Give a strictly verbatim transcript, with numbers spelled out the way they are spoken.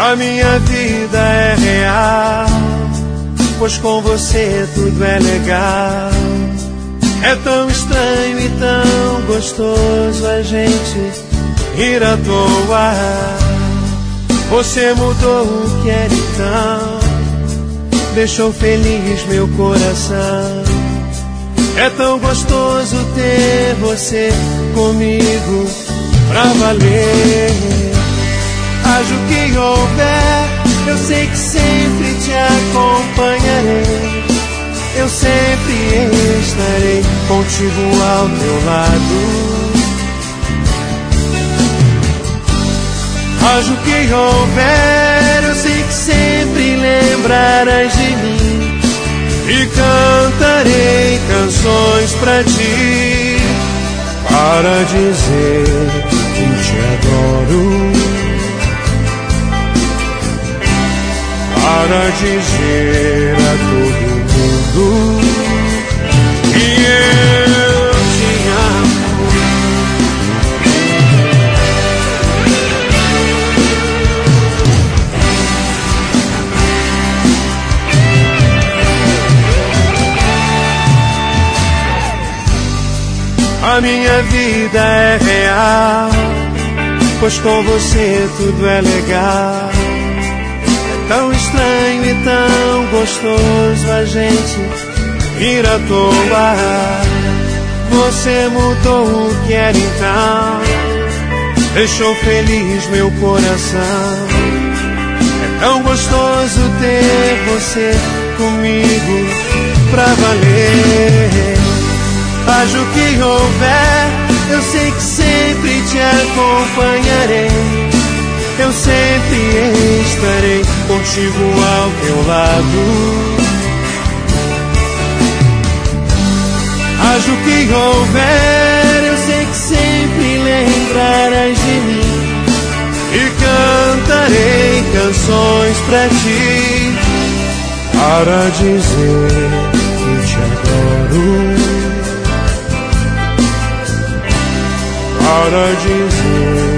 A minha vida é real, pois com você tudo é legal. É tão estranho e tão gostoso a gente rir à toa. Você mudou o que era então, deixou feliz meu coração. É tão gostoso ter você comigo pra valer. Haja o que houver, eu sei que sempre te acompanharei. Eu sempre estarei contigo ao teu lado. Haja o que houver, eu sei que sempre lembrarás de mim. E cantarei canções pra ti, para dizer que te adoro, para dizer a todo mundo que eu te amo. A minha vida é real, pois com você tudo é legal. É tão estranho e tão gostoso a gente ir à toa. Você mudou o que era então, deixou feliz meu coração. É tão gostoso ter você comigo pra valer. Haja o que houver, eu sei que sempre te acompanharei. Eu sempre estarei contigo ao teu lado. Haja o que houver, eu sei que sempre lembrarás de mim. E cantarei canções pra ti, para dizer que te adoro, para dizer